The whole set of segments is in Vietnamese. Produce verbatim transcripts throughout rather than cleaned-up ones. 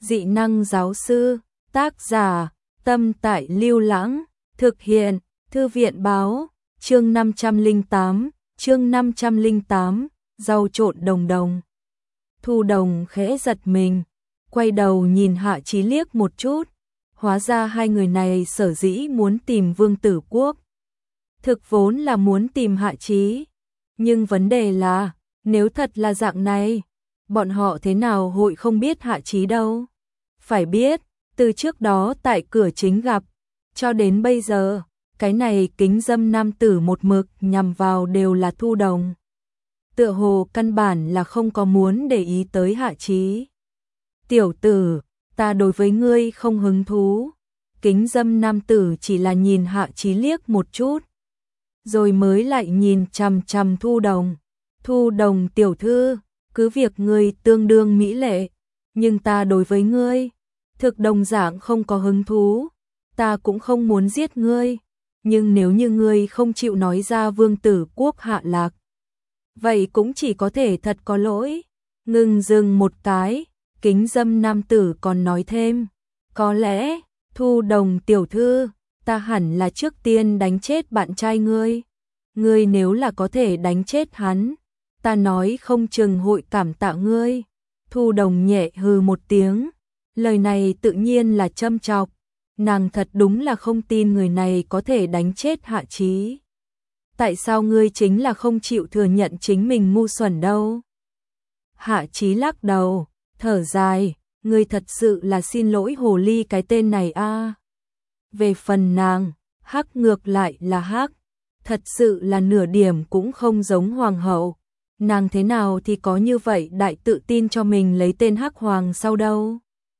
Dị năng giáo sư, tác giả, Tâm Tại Lưu Lãng, thực hiện, Thư viện báo, chương năm trăm lẻ tám, chương năm trăm lẻ tám, rau trộn đồng đồng. Thu Đồng khẽ giật mình, quay đầu nhìn Hạ Chí liếc một chút, hóa ra hai người này sở dĩ muốn tìm Vương Tử Quốc. Thực vốn là muốn tìm Hạ Chí, nhưng vấn đề là, nếu thật là dạng này, bọn họ thế nào hội không biết Hạ Chí đâu. Phải biết, từ trước đó tại cửa chính gặp, cho đến bây giờ, cái này kính dâm nam tử một mực nhằm vào đều là Thu Đồng. Tựa hồ căn bản là không có muốn để ý tới Hạ Chí. Tiểu tử, ta đối với ngươi không hứng thú. Kính dâm nam tử chỉ là nhìn Hạ Chí liếc một chút, rồi mới lại nhìn chằm chằm Thu Đồng. Thu Đồng tiểu thư, cứ việc ngươi tương đương mỹ lệ, nhưng ta đối với ngươi, thực đồng dạng không có hứng thú. Ta cũng không muốn giết ngươi, nhưng nếu như ngươi không chịu nói ra Vương Tử Quốc hạ lạc, vậy cũng chỉ có thể thật có lỗi. Ngừng dừng một cái, kính dâm nam tử còn nói thêm, có lẽ, Thu Đồng tiểu thư, ta hẳn là trước tiên đánh chết bạn trai ngươi. Ngươi nếu là có thể đánh chết hắn, ta nói không chừng hội cảm tạ ngươi. Thu Đồng nhẹ hừ một tiếng, lời này tự nhiên là châm chọc, nàng thật đúng là không tin người này có thể đánh chết Hạ Chí. Tại sao ngươi chính là không chịu thừa nhận chính mình ngu xuẩn đâu? Hạ Chí lắc đầu, thở dài, ngươi thật sự là xin lỗi hồ ly cái tên này a. À. Về phần nàng, hắc ngược lại là hắc, thật sự là nửa điểm cũng không giống hoàng hậu. Nàng thế nào thì có như vậy đại tự tin cho mình lấy tên Hắc Hoàng sau đâu?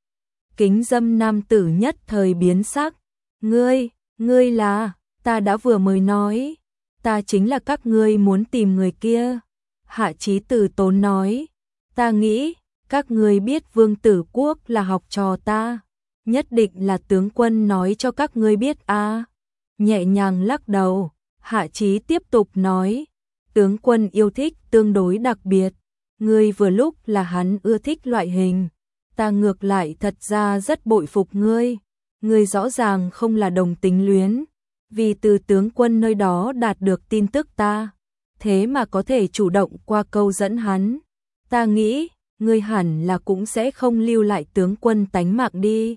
Kính dâm nam tử nhất thời biến sắc, ngươi, ngươi là, ta đã vừa mới nói, ta chính là các ngươi muốn tìm người kia. Hạ Chí từ tốn nói, ta nghĩ, các ngươi biết Vương Tử Quốc là học trò ta, nhất định là tướng quân nói cho các ngươi biết a. À. Nhẹ nhàng lắc đầu, Hạ Chí tiếp tục nói, tướng quân yêu thích tương đối đặc biệt, ngươi vừa lúc là hắn ưa thích loại hình, ta ngược lại thật ra rất bội phục ngươi, ngươi rõ ràng không là đồng tính luyến, vì từ tướng quân nơi đó đạt được tin tức ta, thế mà có thể chủ động qua câu dẫn hắn, ta nghĩ, ngươi hẳn là cũng sẽ không lưu lại tướng quân tánh mạng đi.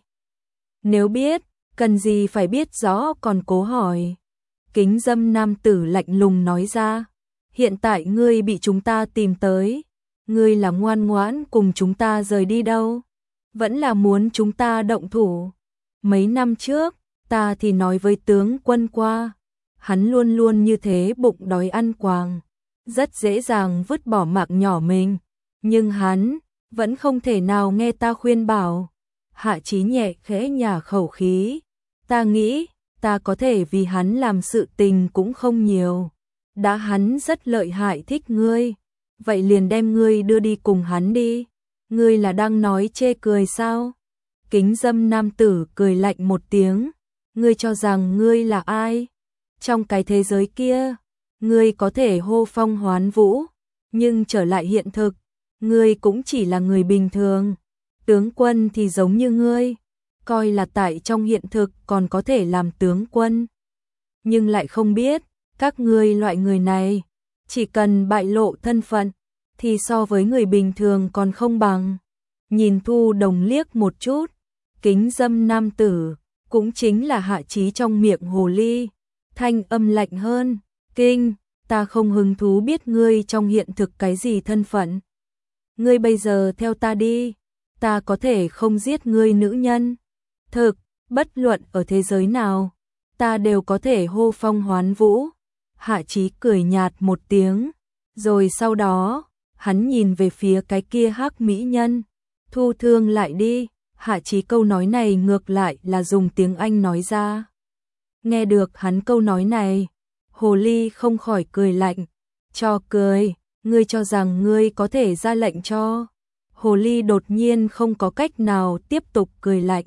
Nếu biết, cần gì phải biết rõ còn cố hỏi. Kính dâm nam tử lạnh lùng nói ra, hiện tại ngươi bị chúng ta tìm tới, ngươi là ngoan ngoãn cùng chúng ta rời đi đâu, vẫn là muốn chúng ta động thủ. Mấy năm trước, ta thì nói với tướng quân qua, hắn luôn luôn như thế bụng đói ăn quàng, rất dễ dàng vứt bỏ mạng nhỏ mình, nhưng hắn vẫn không thể nào nghe ta khuyên bảo. Hạ Chí nhẹ khẽ nhả khẩu khí, ta nghĩ, ta có thể vì hắn làm sự tình cũng không nhiều. Đã hắn rất lợi hại thích ngươi, vậy liền đem ngươi đưa đi cùng hắn đi. Ngươi là đang nói chê cười sao? Kính dâm nam tử cười lạnh một tiếng, ngươi cho rằng ngươi là ai? Trong cái thế giới kia, ngươi có thể hô phong hoán vũ, nhưng trở lại hiện thực, ngươi cũng chỉ là người bình thường. Tướng quân thì giống như ngươi, coi là tại trong hiện thực còn có thể làm tướng quân, nhưng lại không biết, các ngươi loại người này, chỉ cần bại lộ thân phận, thì so với người bình thường còn không bằng. Nhìn Thu Đồng liếc một chút, kính dâm nam tử, cũng chính là Hạ Chí trong miệng hồ ly, thanh âm lạnh hơn, kinh, ta không hứng thú biết ngươi trong hiện thực cái gì thân phận. Ngươi bây giờ theo ta đi, ta có thể không giết ngươi nữ nhân. Thực, bất luận ở thế giới nào, ta đều có thể hô phong hoán vũ. Hạ Chí cười nhạt một tiếng, rồi sau đó, hắn nhìn về phía cái kia hắc mỹ nhân, thu thương lại đi. Hạ Chí câu nói này ngược lại là dùng tiếng Anh nói ra. Nghe được hắn câu nói này, hồ ly không khỏi cười lạnh, cho cười, ngươi cho rằng ngươi có thể ra lệnh cho. Hồ ly đột nhiên không có cách nào tiếp tục cười lạnh,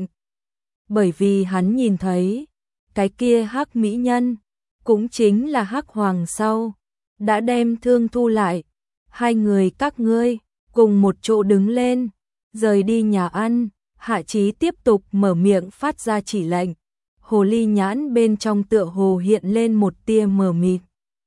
bởi vì hắn nhìn thấy, cái kia hắc mỹ nhân, cũng chính là Hắc Hoàng sau, đã đem thương thu lại. Hai người các ngươi, cùng một chỗ đứng lên, rời đi nhà ăn. Hạ Chí tiếp tục mở miệng phát ra chỉ lệnh. Hồ ly nhãn bên trong tựa hồ hiện lên một tia mờ mịt.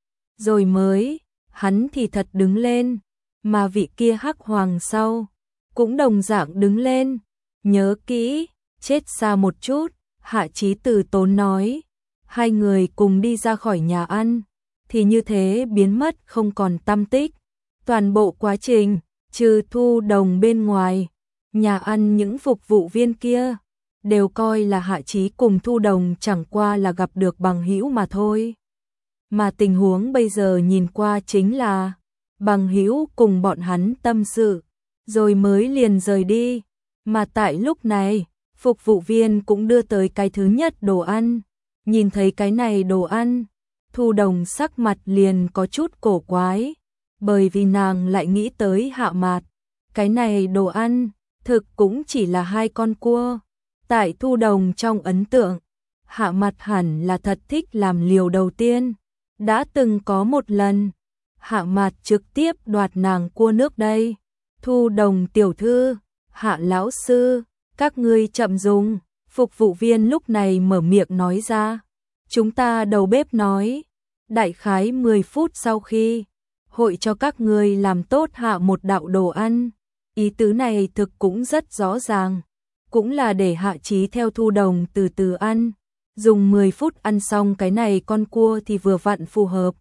Rồi mới, hắn thì thật đứng lên, mà vị kia hắc hoàng sau, cũng đồng dạng đứng lên. Nhớ kỹ, chết xa một chút, Hạ Chí từ tốn nói. Hai người cùng đi ra khỏi nhà ăn, thì như thế biến mất không còn tăm tích. Toàn bộ quá trình, trừ Thu Đồng bên ngoài, nhà ăn những phục vụ viên kia đều coi là Hạ Chí cùng Thu Đồng chẳng qua là gặp được bằng hữu mà thôi. Mà tình huống bây giờ nhìn qua chính là bằng hữu cùng bọn hắn tâm sự, rồi mới liền rời đi. Mà tại lúc này, phục vụ viên cũng đưa tới cái thứ nhất đồ ăn. Nhìn thấy cái này đồ ăn, Thu Đồng sắc mặt liền có chút cổ quái, bởi vì nàng lại nghĩ tới Hạ Mạt. Cái này đồ ăn, thực cũng chỉ là hai con cua. Tại Thu Đồng trong ấn tượng, Hạ Mạt hẳn là thật thích làm liều đầu tiên. Đã từng có một lần, Hạ Mạt trực tiếp đoạt nàng cua nước đây. Thu Đồng tiểu thư, Hạ lão sư, các ngươi chậm dùng. Phục vụ viên lúc này mở miệng nói ra. Chúng ta đầu bếp nói, đại khái mười phút sau khi hội cho các ngươi làm tốt hạ một đạo đồ ăn. Ý tứ này thực cũng rất rõ ràng, cũng là để Hạ Chí theo Thu Đồng từ từ ăn. Dùng mười phút ăn xong cái này con cua thì vừa vặn phù hợp.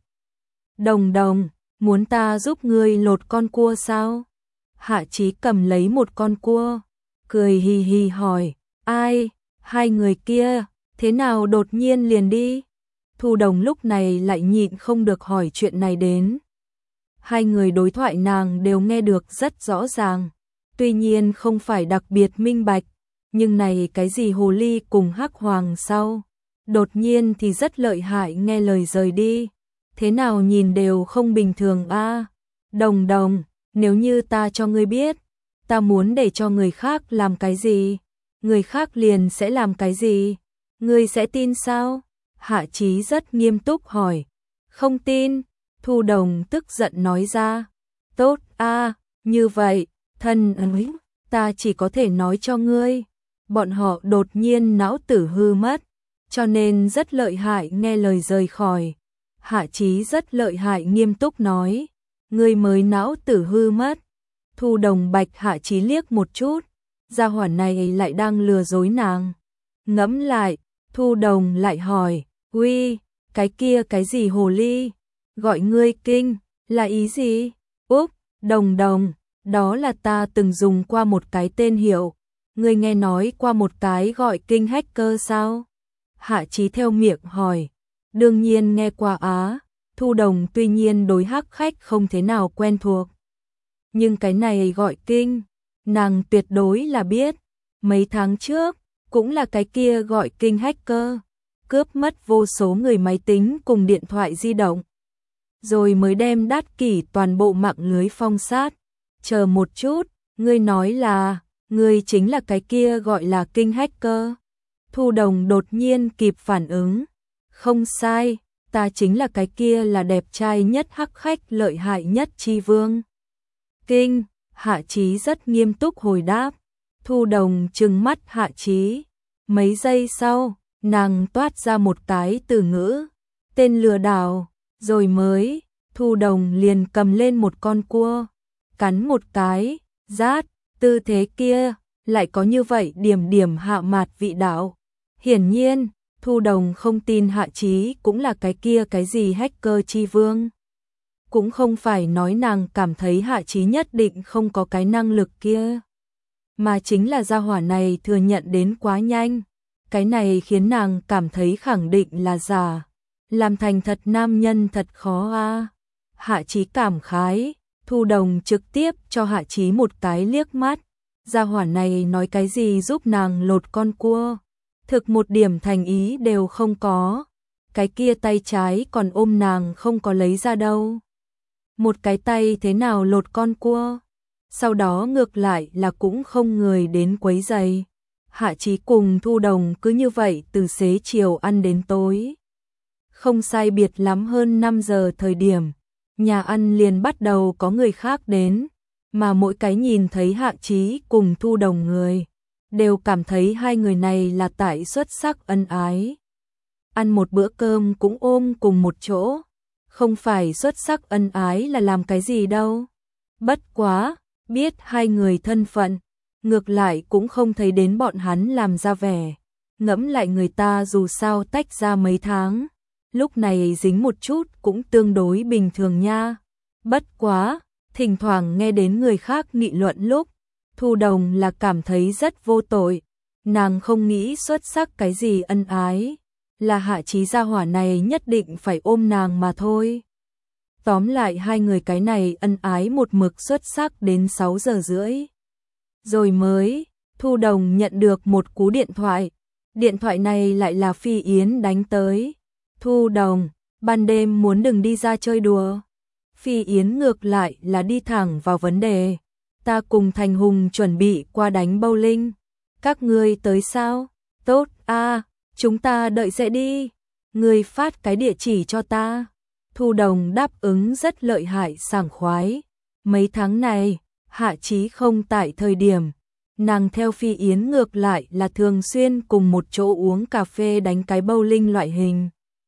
Đồng Đồng, muốn ta giúp ngươi lột con cua sao? Hạ Chí cầm lấy một con cua, cười hì hì hỏi, ai? Hai người kia, thế nào đột nhiên liền đi? Thu Đồng lúc này lại nhịn không được hỏi chuyện này đến. Hai người đối thoại nàng đều nghe được rất rõ ràng, tuy nhiên không phải đặc biệt minh bạch, nhưng này cái gì hồ ly cùng hắc hoàng sau, đột nhiên thì rất lợi hại nghe lời rời đi, thế nào nhìn đều không bình thường a. À, Đồng Đồng, nếu như ta cho ngươi biết, ta muốn để cho người khác làm cái gì, người khác liền sẽ làm cái gì, ngươi sẽ tin sao? Hạ Chí rất nghiêm túc hỏi. Không tin. Thu Đồng tức giận nói ra. Tốt a, à, như vậy, thân ấy, ta chỉ có thể nói cho ngươi. Bọn họ đột nhiên não tử hư mất, cho nên rất lợi hại nghe lời rời khỏi. Hạ Chí rất lợi hại nghiêm túc nói. Ngươi mới não tử hư mất. Thu Đồng bạch Hạ Chí liếc một chút. Gia hỏa này lại đang lừa dối nàng. Ngẫm lại, Thu Đồng lại hỏi. Uy, cái kia cái gì hồ ly? Gọi ngươi kinh, là ý gì? Úp, Đồng Đồng, đó là ta từng dùng qua một cái tên hiệu. Ngươi nghe nói qua một cái gọi kinh hacker sao? Hạ Chí theo miệng hỏi. Đương nhiên nghe qua á. Thu Đồng tuy nhiên đối hắc khách không thế nào quen thuộc. Nhưng cái này gọi kinh, nàng tuyệt đối là biết. Mấy tháng trước, cũng là cái kia gọi kinh hacker, cướp mất vô số người máy tính cùng điện thoại di động. Rồi mới đem đát kỷ toàn bộ mạng lưới phong sát. Chờ một chút, ngươi nói là, ngươi chính là cái kia gọi là kinh hacker. Thu Đồng đột nhiên kịp phản ứng. Không sai, ta chính là cái kia là đẹp trai nhất hắc khách lợi hại nhất chi vương. Kinh, Hạ Chí rất nghiêm túc hồi đáp. Thu Đồng trừng mắt Hạ Chí. Mấy giây sau, nàng toát ra một cái từ ngữ. Tên lừa đảo. Rồi mới, Thu Đồng liền cầm lên một con cua. Cắn một cái, rát, tư thế kia, lại có như vậy điểm điểm Hạ Mạt vị đạo. Hiển nhiên, Thu Đồng không tin Hạ Chí cũng là cái kia cái gì hacker chi vương. Cũng không phải nói nàng cảm thấy Hạ Chí nhất định không có cái năng lực kia, mà chính là gia hỏa này thừa nhận đến quá nhanh. Cái này khiến nàng cảm thấy khẳng định là giả. Làm thành thật nam nhân thật khó a. À. Hạ Chí cảm khái. Thu Đồng trực tiếp cho Hạ Chí một cái liếc mắt. Gia hỏa này nói cái gì giúp nàng lột con cua, thực một điểm thành ý đều không có. Cái kia tay trái còn ôm nàng không có lấy ra đâu. Một cái tay thế nào lột con cua? Sau đó ngược lại là cũng không người đến quấy giày. Hạ Chí cùng Thu Đồng cứ như vậy từ xế chiều ăn đến tối. Không sai biệt lắm hơn năm giờ thời điểm, nhà ăn liền bắt đầu có người khác đến, mà mỗi cái nhìn thấy Hạ Chí cùng Thu Đồng người, đều cảm thấy hai người này là tại xuất sắc ân ái. Ăn một bữa cơm cũng ôm cùng một chỗ, không phải xuất sắc ân ái là làm cái gì đâu. Bất quá, biết hai người thân phận, ngược lại cũng không thấy đến bọn hắn làm ra vẻ. Ngẫm lại người ta dù sao tách ra mấy tháng, lúc này dính một chút cũng tương đối bình thường nha. Bất quá, thỉnh thoảng nghe đến người khác nghị luận lúc, Thu Đồng là cảm thấy rất vô tội. Nàng không nghĩ xuất sắc cái gì ân ái, là Hạ Chí gia hỏa này nhất định phải ôm nàng mà thôi. Tóm lại hai người cái này ân ái một mực xuất sắc đến sáu giờ rưỡi. Rồi mới, Thu Đồng nhận được một cú điện thoại. Điện thoại này lại là Phi Yến đánh tới. Thu Đồng, ban đêm muốn đừng đi ra chơi đùa. Phi Yến ngược lại là đi thẳng vào vấn đề. Ta cùng Thành Hùng chuẩn bị qua đánh bowling. Các ngươi tới sao? Tốt, a, à, chúng ta đợi sẽ đi. Ngươi phát cái địa chỉ cho ta. Thu Đồng đáp ứng rất lợi hại sảng khoái. Mấy tháng này, Hạ Chí không tại thời điểm, nàng theo Phi Yến ngược lại là thường xuyên cùng một chỗ uống cà phê đánh cái bowling loại hình.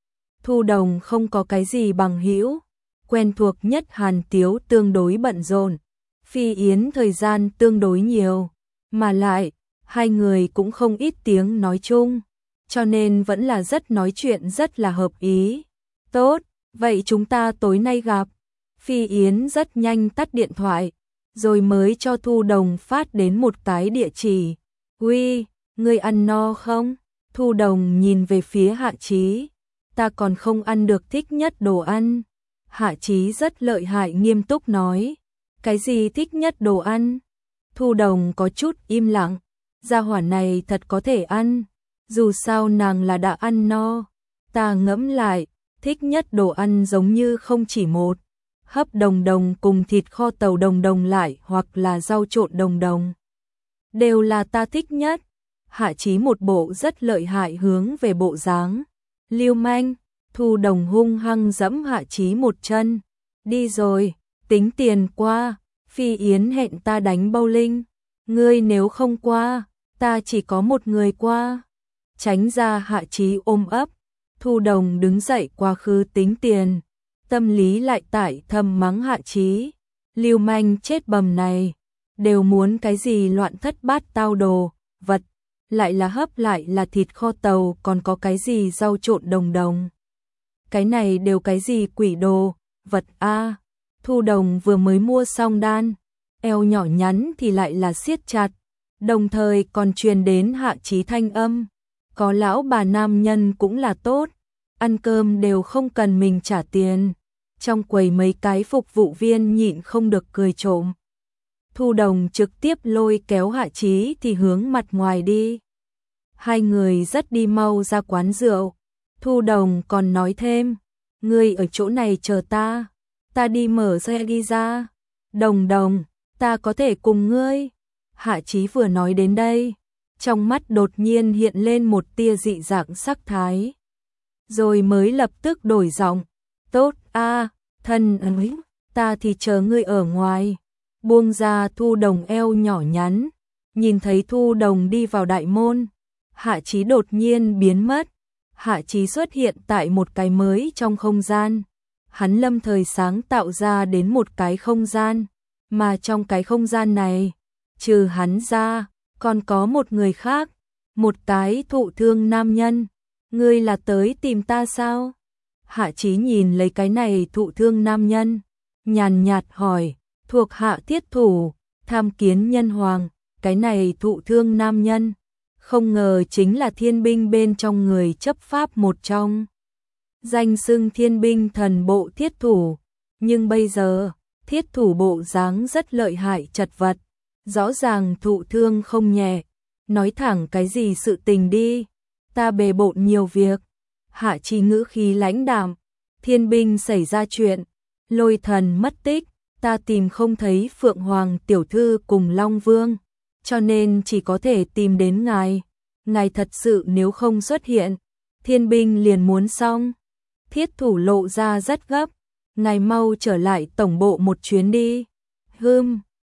Thu Đồng không có cái gì bằng hữu, quen thuộc nhất Hàn Tiếu tương đối bận rộn, Phi Yến thời gian tương đối nhiều, mà lại, hai người cũng không ít tiếng nói chung, cho nên vẫn là rất nói chuyện rất là hợp ý. Tốt, vậy chúng ta tối nay gặp. Phi Yến rất nhanh tắt điện thoại, rồi mới cho Thu Đồng phát đến một cái địa chỉ. Uy, ngươi ăn no không? Thu Đồng nhìn về phía Hạ Chí. Ta còn không ăn được thích nhất đồ ăn. Hạ Chí rất lợi hại nghiêm túc nói. Cái gì thích nhất đồ ăn? Thu Đồng có chút im lặng. Gia hỏa này thật có thể ăn. Dù sao nàng là đã ăn no. Ta ngẫm lại, thích nhất đồ ăn giống như không chỉ một. Hấp đồng đồng cùng thịt kho tàu đồng đồng lại hoặc là rau trộn đồng đồng. Đều là ta thích nhất. Hạ Chí một bộ rất lợi hại hướng về bộ dáng. Lưu manh, Thu Đồng hung hăng giẫm Hạ Chí một chân. Đi rồi, tính tiền qua, Phi Yến hẹn ta đánh bowling. Ngươi nếu không qua, ta chỉ có một người qua. Tránh ra Hạ Chí ôm ấp. Thu Đồng đứng dậy qua khứ tính tiền. Tâm lý lại tại thầm mắng Hạ Chí. Lưu manh chết bầm này. Đều muốn cái gì loạn thất bát tao đồ, vật. Lại là hấp lại là thịt kho tàu còn có cái gì rau trộn đồng đồng. Cái này đều cái gì quỷ đồ, vật a. Thu Đồng vừa mới mua xong đan. Eo nhỏ nhắn thì lại là siết chặt. Đồng thời còn truyền đến Hạ Chí thanh âm. Có lão bà nam nhân cũng là tốt. Ăn cơm đều không cần mình trả tiền. Trong quầy mấy cái phục vụ viên nhịn không được cười trộm. Thu Đồng trực tiếp lôi kéo Hạ Chí thì hướng mặt ngoài đi. Hai người rất đi mau ra quán rượu. Thu Đồng còn nói thêm. Ngươi ở chỗ này chờ ta. Ta đi mở xe đi ra. Đồng Đồng, ta có thể cùng ngươi. Hạ Chí vừa nói đến đây. Trong mắt đột nhiên hiện lên một tia dị dạng sắc thái. Rồi mới lập tức đổi giọng. Tốt a, thân ơi, ta thì chờ ngươi ở ngoài. Buông ra Thu Đồng eo nhỏ nhắn. Nhìn thấy Thu Đồng đi vào đại môn. Hạ Chí đột nhiên biến mất. Hạ Chí xuất hiện tại một cái mới trong không gian. Hắn lâm thời sáng tạo ra đến một cái không gian. Mà trong cái không gian này, trừ hắn ra, còn có một người khác. Một cái thụ thương nam nhân. Ngươi là tới tìm ta sao? Hạ Chí nhìn lấy cái này thụ thương nam nhân. Nhàn nhạt hỏi, thuộc hạ thiết thủ, tham kiến nhân hoàng. Cái này thụ thương nam nhân. Không ngờ chính là thiên binh bên trong người chấp pháp một trong. Danh xưng thiên binh thần bộ thiết thủ. Nhưng bây giờ, thiết thủ bộ dáng rất lợi hại chật vật. Rõ ràng thụ thương không nhẹ. Nói thẳng cái gì sự tình đi. Ta bề bộn nhiều việc. Hạ Chí ngữ khí lãnh đạm. Thiên binh xảy ra chuyện. Lôi thần mất tích. Ta tìm không thấy Phượng Hoàng tiểu thư cùng Long Vương. Cho nên chỉ có thể tìm đến ngài. Ngài thật sự nếu không xuất hiện, thiên binh liền muốn xong. Thiết thủ lộ ra rất gấp. Ngài mau trở lại tổng bộ một chuyến đi. Hừm,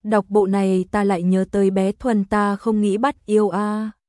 Đọc bộ này ta lại nhớ tới bé Thuần, ta không nghĩ bắt yêu a.